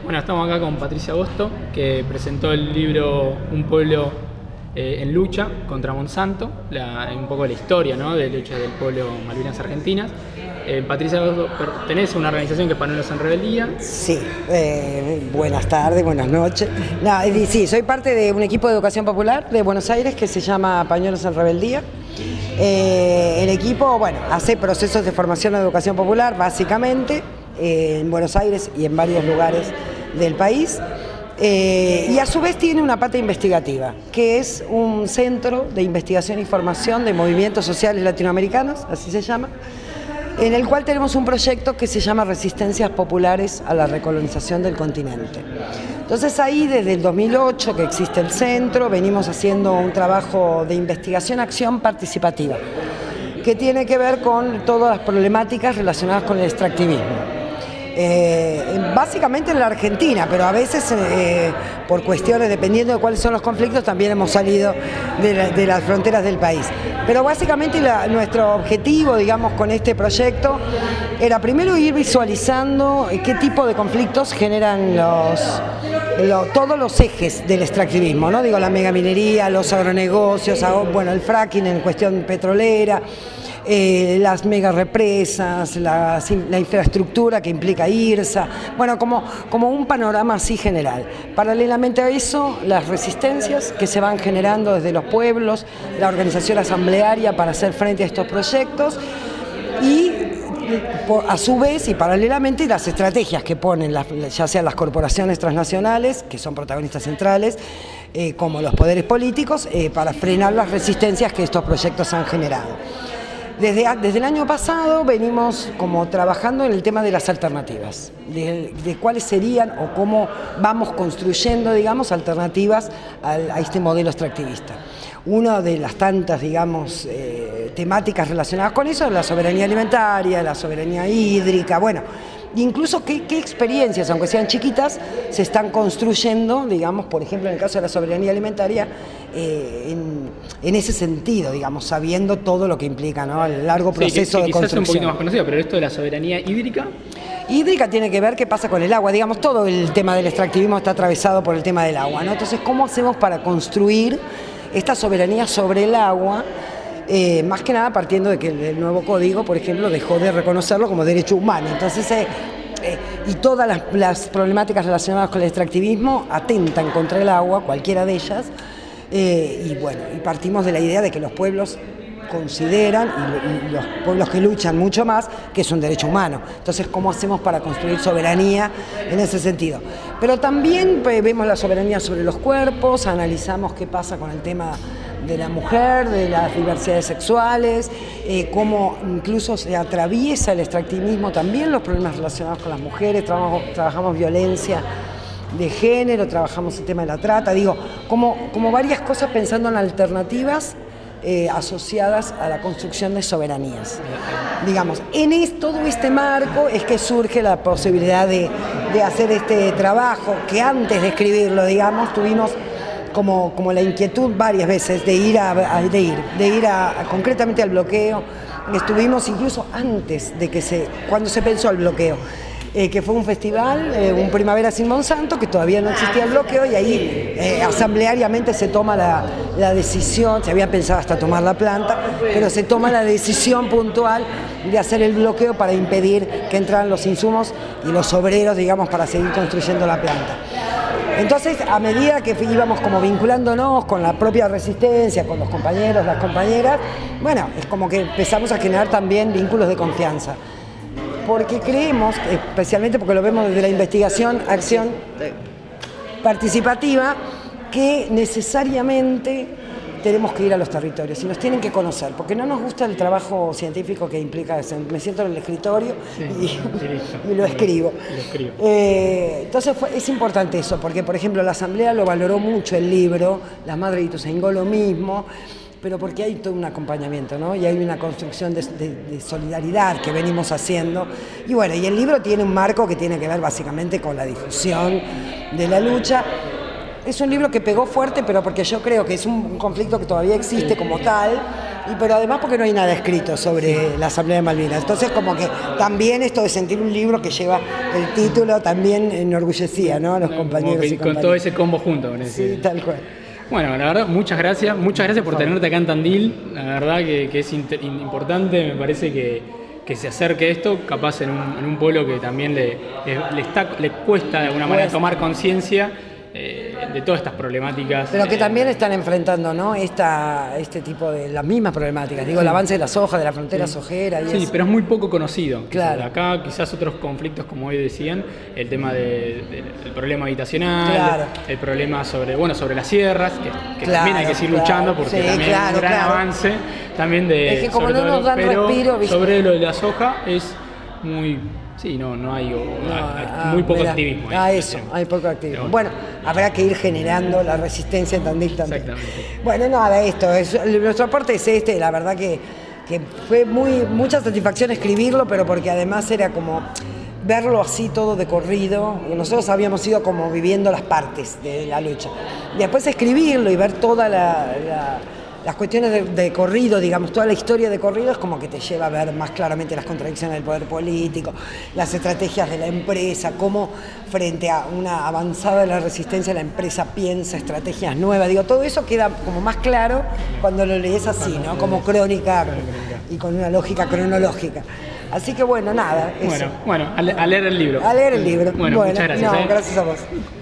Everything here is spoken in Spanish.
Bueno, estamos acá con Patricia Agosto, que presentó el libro Un pueblo en lucha contra Monsanto, un poco la historia, ¿no?, de lucha del pueblo Malvinas Argentinas. Patricia Agosto pertenece a una organización que es Pañuelos en Rebeldía. Sí, buenas tardes, buenas noches. Sí, soy parte de un equipo de educación popular de Buenos Aires que se llama Pañuelos en Rebeldía. El equipo, hace procesos de formación en educación popular, básicamente, en Buenos Aires y en varios lugares del país. Y a su vez tiene una pata investigativa, que es un centro de investigación y formación de movimientos sociales latinoamericanos, así se llama, en el cual tenemos un proyecto que se llama Resistencias Populares a la Recolonización del Continente. Entonces ahí desde el 2008 que existe el centro, venimos haciendo un trabajo de investigación-acción participativa, que tiene que ver con todas las problemáticas relacionadas con el extractivismo. Básicamente en la Argentina, pero a veces por cuestiones, dependiendo de cuáles son los conflictos, también hemos salido de las fronteras del país. Pero básicamente nuestro objetivo, digamos, con este proyecto era primero ir visualizando qué tipo de conflictos generan todos los ejes del extractivismo, ¿no? Digo, la megaminería, los agronegocios, el fracking en cuestión petrolera, las mega represas, la infraestructura que implica IRSA, como un panorama así general. Paralelamente a eso, las resistencias que se van generando desde los pueblos, la organización asamblearia para hacer frente a estos proyectos y a su vez y paralelamente las estrategias que ponen ya sean las corporaciones transnacionales, que son protagonistas centrales, como los poderes políticos, para frenar las resistencias que estos proyectos han generado. Desde el año pasado venimos como trabajando en el tema de las alternativas, de cuáles serían o cómo vamos construyendo, digamos, alternativas a este modelo extractivista. Una de las tantas, digamos, temáticas relacionadas con eso es la soberanía alimentaria, la soberanía hídrica, incluso qué experiencias, aunque sean chiquitas, se están construyendo, digamos, por ejemplo, en el caso de la soberanía alimentaria, en ese sentido, digamos, sabiendo todo lo que implica, ¿no?, el largo proceso de construcción. Quizás es un poquito más conocido, pero esto de la soberanía hídrica. Hídrica tiene que ver qué pasa con el agua, digamos, todo el tema del extractivismo está atravesado por el tema del agua, ¿no? Entonces, ¿cómo hacemos para construir esta soberanía sobre el agua? Más que nada partiendo de que el nuevo código, por ejemplo, dejó de reconocerlo como derecho humano. Entonces, y todas las problemáticas relacionadas con el extractivismo atentan contra el agua, cualquiera de ellas, y partimos de la idea de que los pueblos consideran, y los pueblos que luchan mucho más, que es un derecho humano. Entonces, ¿cómo hacemos para construir soberanía en ese sentido? Pero también vemos la soberanía sobre los cuerpos, analizamos qué pasa con el tema de la mujer, de las diversidades sexuales, cómo incluso se atraviesa el extractivismo también los problemas relacionados con las mujeres, trabajamos violencia de género, trabajamos el tema de la trata, como varias cosas pensando en alternativas asociadas a la construcción de soberanías. Digamos, todo este marco es que surge la posibilidad de hacer este trabajo, que antes de escribirlo, digamos, tuvimos como la inquietud varias veces de ir concretamente al bloqueo. Estuvimos incluso antes de cuando se pensó el bloqueo, que fue un festival, un Primavera sin Monsanto, que todavía no existía el bloqueo, y ahí asambleariamente se toma la decisión, se había pensado hasta tomar la planta, pero se toma la decisión puntual de hacer el bloqueo para impedir que entraran los insumos y los obreros, digamos, para seguir construyendo la planta. Entonces, a medida que íbamos como vinculándonos con la propia resistencia, con los compañeros, las compañeras, es como que empezamos a generar también vínculos de confianza. Porque creemos, especialmente porque lo vemos desde la investigación, acción participativa, que necesariamente tenemos que ir a los territorios y nos tienen que conocer, porque no nos gusta el trabajo científico que implica eso. Me siento en el escritorio y lo escribo. Entonces es importante eso, porque por ejemplo la Asamblea lo valoró mucho el libro, las Madres de Ituzaingó lo mismo, pero porque hay todo un acompañamiento, ¿no? Y hay una construcción de solidaridad que venimos haciendo. Y y el libro tiene un marco que tiene que ver básicamente con la difusión de la lucha. Es un libro que pegó fuerte, pero porque yo creo que es un conflicto que todavía existe como tal pero además porque no hay nada escrito sobre la Asamblea de Malvinas. Entonces como que también esto de sentir un libro que lleva el título también enorgullecía, ¿no? A los compañeros y compañeras. Con todo ese combo junto. Sí, tal cual. Bueno, la verdad, muchas gracias por tenerte acá en Tandil. La verdad que es importante, me parece que se acerque esto, capaz en un pueblo que también le cuesta de alguna manera tomar conciencia de todas estas problemáticas. Pero que también están enfrentando, ¿no? Este tipo de las mismas problemáticas. Digo, el avance de la soja, de la frontera sojera. Sí, pero es muy poco conocido. Claro. Acá quizás otros conflictos, como hoy decían, el tema del problema habitacional, claro, el problema sobre las sierras, que claro, también hay que seguir luchando porque sí, también es un gran avance también de... Es que como no nos dan respiro... Sobre lo de la soja es muy... Sí, no hay muy poco activismo. Hay poco activismo. Bueno, habrá que ir generando la resistencia en Tandil también. Exactamente. Bueno, nada, nuestro aporte es la verdad que fue mucha satisfacción escribirlo, pero porque además era como verlo así todo de corrido. Nosotros habíamos ido como viviendo las partes de la lucha. Después escribirlo y ver toda las cuestiones de corrido, digamos, toda la historia de corrido es como que te lleva a ver más claramente las contradicciones del poder político, las estrategias de la empresa, cómo frente a una avanzada de la resistencia la empresa piensa estrategias nuevas. Digo, todo eso queda como más claro cuando lo lees así, ¿no? Como crónica y con una lógica cronológica. Así que bueno, nada. Eso. Bueno, a leer el libro. A leer el libro. Bueno, muchas gracias. No, gracias a vos.